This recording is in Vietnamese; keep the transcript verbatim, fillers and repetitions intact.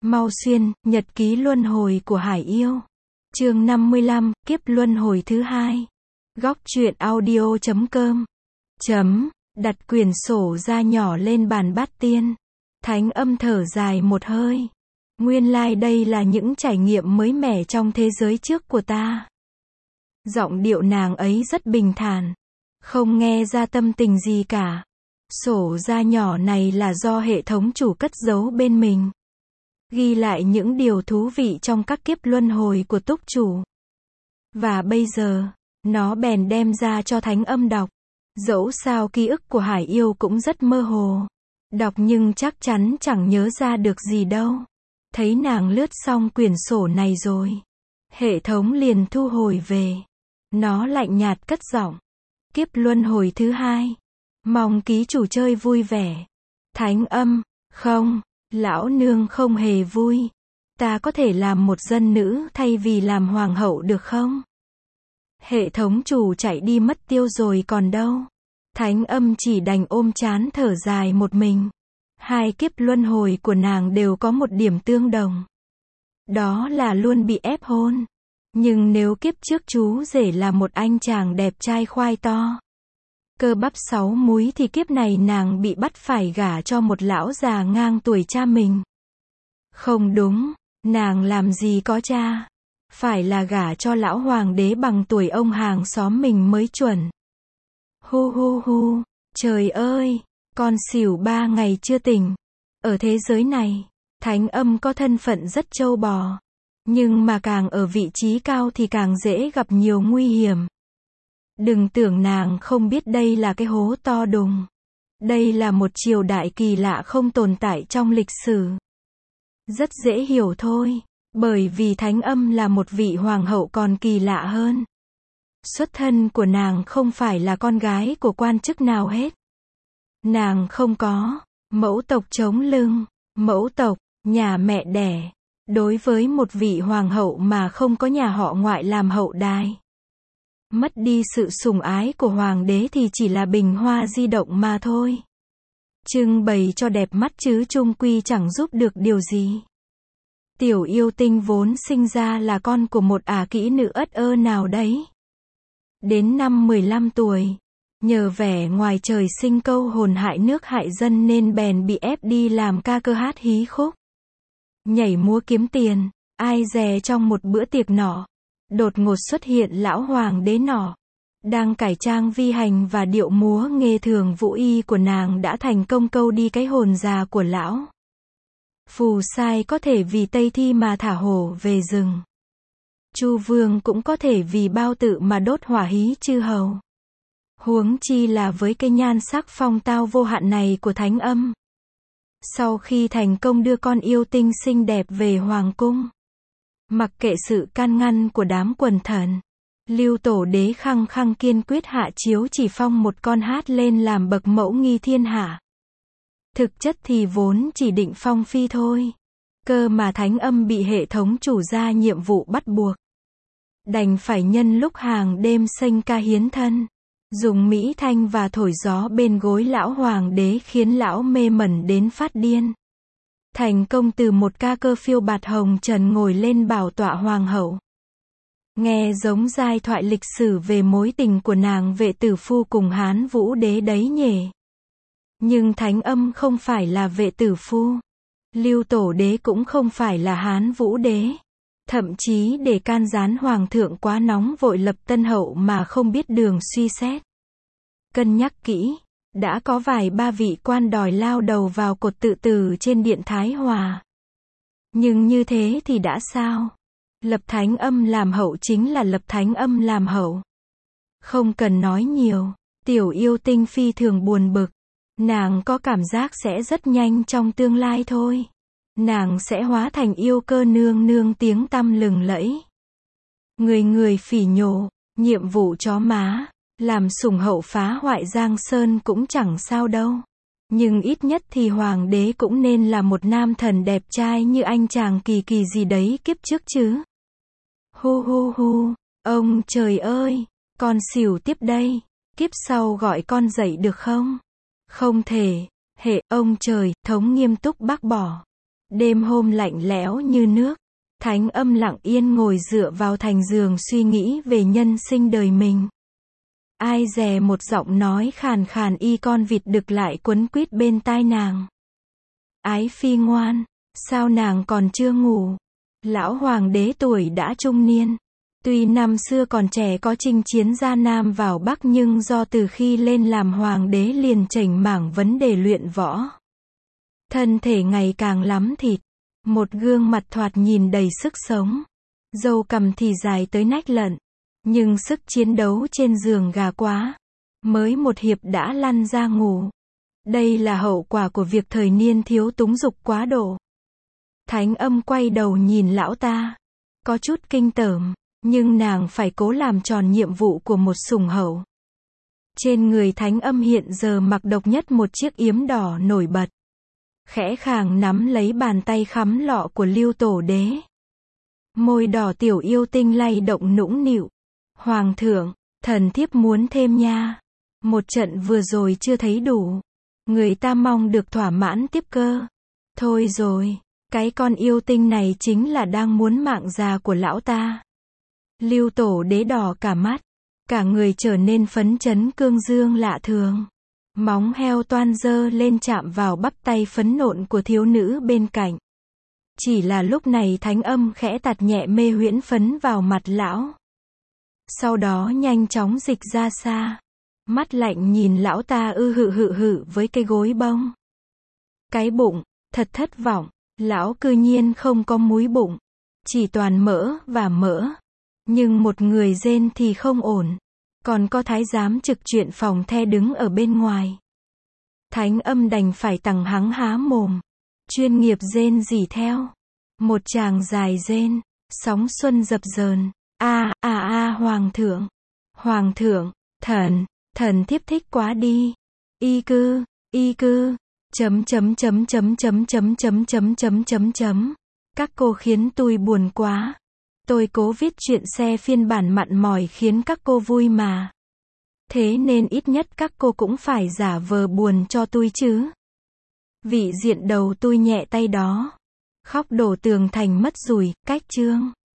Mau xuyên, nhật ký luân hồi của Hải Yêu. Chương năm mươi lăm, kiếp luân hồi thứ hai. Góc truyện audio chấm com. Chấm, đặt quyển sổ ra nhỏ lên bàn bát tiên. Thánh âm thở dài một hơi. Nguyên lai like đây là những trải nghiệm mới mẻ trong thế giới trước của ta. Giọng điệu nàng ấy rất bình thản. Không nghe ra tâm tình gì cả. Sổ ra nhỏ này là do hệ thống chủ cất giấu bên mình. Ghi lại những điều thú vị trong các kiếp luân hồi của túc chủ. Và bây giờ, nó bèn đem ra cho thánh âm đọc. Dẫu sao ký ức của Hải Yêu cũng rất mơ hồ. Đọc nhưng chắc chắn chẳng nhớ ra được gì đâu. Thấy nàng lướt xong quyển sổ này rồi. Hệ thống liền thu hồi về. Nó lạnh nhạt cất giọng. Kiếp luân hồi thứ hai. Mong ký chủ chơi vui vẻ. Thánh âm, không, lão nương không hề vui. Ta có thể làm một dân nữ thay vì làm hoàng hậu được không? Hệ thống chủ chạy đi mất tiêu rồi còn đâu. Thánh âm chỉ đành ôm chán thở dài một mình. Hai kiếp luân hồi của nàng đều có một điểm tương đồng. Đó là luôn bị ép hôn. Nhưng nếu kiếp trước chú rể là một anh chàng đẹp trai khoai to, cơ bắp sáu múi thì kiếp này nàng bị bắt phải gả cho một lão già ngang tuổi cha mình. Không đúng, nàng làm gì có cha. Phải là gả cho lão hoàng đế bằng tuổi ông hàng xóm mình mới chuẩn. Hu hu hu, trời ơi, con xỉu ba ngày chưa tỉnh. Ở thế giới này, thánh âm có thân phận rất trâu bò. Nhưng mà càng ở vị trí cao thì càng dễ gặp nhiều nguy hiểm. Đừng tưởng nàng không biết đây là cái hố to đùng. Đây là một triều đại kỳ lạ không tồn tại trong lịch sử. Rất dễ hiểu thôi, bởi vì thánh âm là một vị hoàng hậu còn kỳ lạ hơn. Xuất thân của nàng không phải là con gái của quan chức nào hết. Nàng không có mẫu tộc chống lưng, mẫu tộc, nhà mẹ đẻ. Đối với một vị hoàng hậu mà không có nhà họ ngoại làm hậu đài, mất đi sự sủng ái của hoàng đế thì chỉ là bình hoa di động mà thôi. Trưng bày cho đẹp mắt chứ chung quy chẳng giúp được điều gì. Tiểu yêu tinh vốn sinh ra là con của một ả kỹ nữ ất ơ nào đấy. Đến năm mười lăm tuổi, nhờ vẻ ngoài trời sinh câu hồn hại nước hại dân nên bèn bị ép đi làm ca cơ hát hí khúc. Nhảy múa kiếm tiền, ai dè trong một bữa tiệc nọ. Đột ngột xuất hiện lão hoàng đế nọ. Đang cải trang vi hành và điệu múa nghề thường vũ y của nàng đã thành công câu đi cái hồn già của lão. Phù sai có thể vì Tây Thi mà thả hổ về rừng. Chu vương cũng có thể vì bao tự mà đốt hỏa hí chư hầu. Huống chi là với cái nhan sắc phong tao vô hạn này của thánh âm. Sau khi thành công đưa con yêu tinh xinh đẹp về hoàng cung, mặc kệ sự can ngăn của đám quần thần, Lưu Tổ đế khăng khăng kiên quyết hạ chiếu chỉ phong một con hát lên làm bậc mẫu nghi thiên hạ. Thực chất thì vốn chỉ định phong phi thôi. Cơ mà thánh âm bị hệ thống chủ ra nhiệm vụ bắt buộc. Đành phải nhân lúc hàng đêm sênh ca hiến thân. Dùng mỹ thanh và thổi gió bên gối lão hoàng đế khiến lão mê mẩn đến phát điên. Thành công từ một ca cơ phiêu bạt hồng trần ngồi lên bảo tọa hoàng hậu. Nghe giống giai thoại lịch sử về mối tình của nàng vệ tử phu cùng Hán Vũ đế đấy nhỉ. Nhưng thánh âm không phải là vệ tử phu. Lưu Tổ đế cũng không phải là Hán Vũ đế. Thậm chí để can gián hoàng thượng quá nóng vội lập tân hậu mà không biết đường suy xét. Cân nhắc kỹ, đã có vài ba vị quan đòi lao đầu vào cột tự tử trên điện Thái Hòa. Nhưng như thế thì đã sao? Lập thánh âm làm hậu chính là lập thánh âm làm hậu. Không cần nói nhiều, tiểu yêu tinh phi thường buồn bực. Nàng có cảm giác sẽ rất nhanh trong tương lai thôi. Nàng sẽ hóa thành yêu cơ nương nương tiếng tăm lừng lẫy. Người người phỉ nhổ, nhiệm vụ chó má, làm sủng hậu phá hoại Giang Sơn cũng chẳng sao đâu. Nhưng ít nhất thì hoàng đế cũng nên là một nam thần đẹp trai như anh chàng kỳ kỳ gì đấy kiếp trước chứ. Hu hu hu, ông trời ơi, con xỉu tiếp đây, kiếp sau gọi con dậy được không? Không thể, hệ, ông trời, thống nghiêm túc bác bỏ. Đêm hôm lạnh lẽo như nước. Thánh Âm lặng yên ngồi dựa vào thành giường suy nghĩ về nhân sinh đời mình. Ai dè một giọng nói khàn khàn y con vịt đực lại quấn quýt bên tai nàng. Ái phi ngoan, sao nàng còn chưa ngủ? Lão hoàng đế tuổi đã trung niên. Tuy năm xưa còn trẻ có chinh chiến ra Nam vào Bắc nhưng do từ khi lên làm hoàng đế liền chảnh mảng vấn đề luyện võ. Thân thể ngày càng lắm thịt. Một gương mặt thoạt nhìn đầy sức sống. Râu cằm thì dài tới nách lận. Nhưng sức chiến đấu trên giường gà quá. Mới một hiệp đã lăn ra ngủ. Đây là hậu quả của việc thời niên thiếu túng dục quá độ. Thánh Âm quay đầu nhìn lão ta. Có chút kinh tởm. Nhưng nàng phải cố làm tròn nhiệm vụ của một sủng hậu. Trên người Thánh Âm hiện giờ mặc độc nhất một chiếc yếm đỏ nổi bật. Khẽ khàng nắm lấy bàn tay khắm lọ của Lưu Tổ Đế. Môi đỏ tiểu yêu tinh lay động nũng nịu. Hoàng thượng, thần thiếp muốn thêm nha. Một trận vừa rồi chưa thấy đủ. Người ta mong được thỏa mãn tiếp cơ. Thôi rồi, cái con yêu tinh này chính là đang muốn mạng già của lão ta. Lưu Tổ Đế đỏ cả mắt. Cả người trở nên phấn chấn cương dương lạ thường. Móng heo toan dơ lên chạm vào bắp tay phấn nộn của thiếu nữ bên cạnh. Chỉ là lúc này Thánh Âm khẽ tạt nhẹ mê huyễn phấn vào mặt lão. Sau đó nhanh chóng dịch ra xa. Mắt lạnh nhìn lão ta ư hự hự hự với cái gối bông. Cái bụng, thật thất vọng, lão cư nhiên không có múi bụng. Chỉ toàn mỡ và mỡ. Nhưng một người rên thì không ổn. Còn có thái giám trực chuyện phòng the đứng ở bên ngoài. Thánh Âm đành phải tằng hắng há mồm. Chuyên nghiệp rên rỉ theo. Một tràng dài rên. Sóng xuân dập dờn. A a a hoàng thượng. Hoàng thượng, thần, thần thiếp thích quá đi. Y cư, y cư. Chấm chấm chấm chấm chấm chấm chấm chấm chấm chấm chấm. Các cô khiến tôi buồn quá. Tôi cố viết chuyện xe phiên bản mặn mòi khiến các cô vui mà. Thế nên ít nhất các cô cũng phải giả vờ buồn cho tôi chứ. Vị diện đầu tôi nhẹ tay đó. Khóc đổ tường thành mất rủi, cách chương.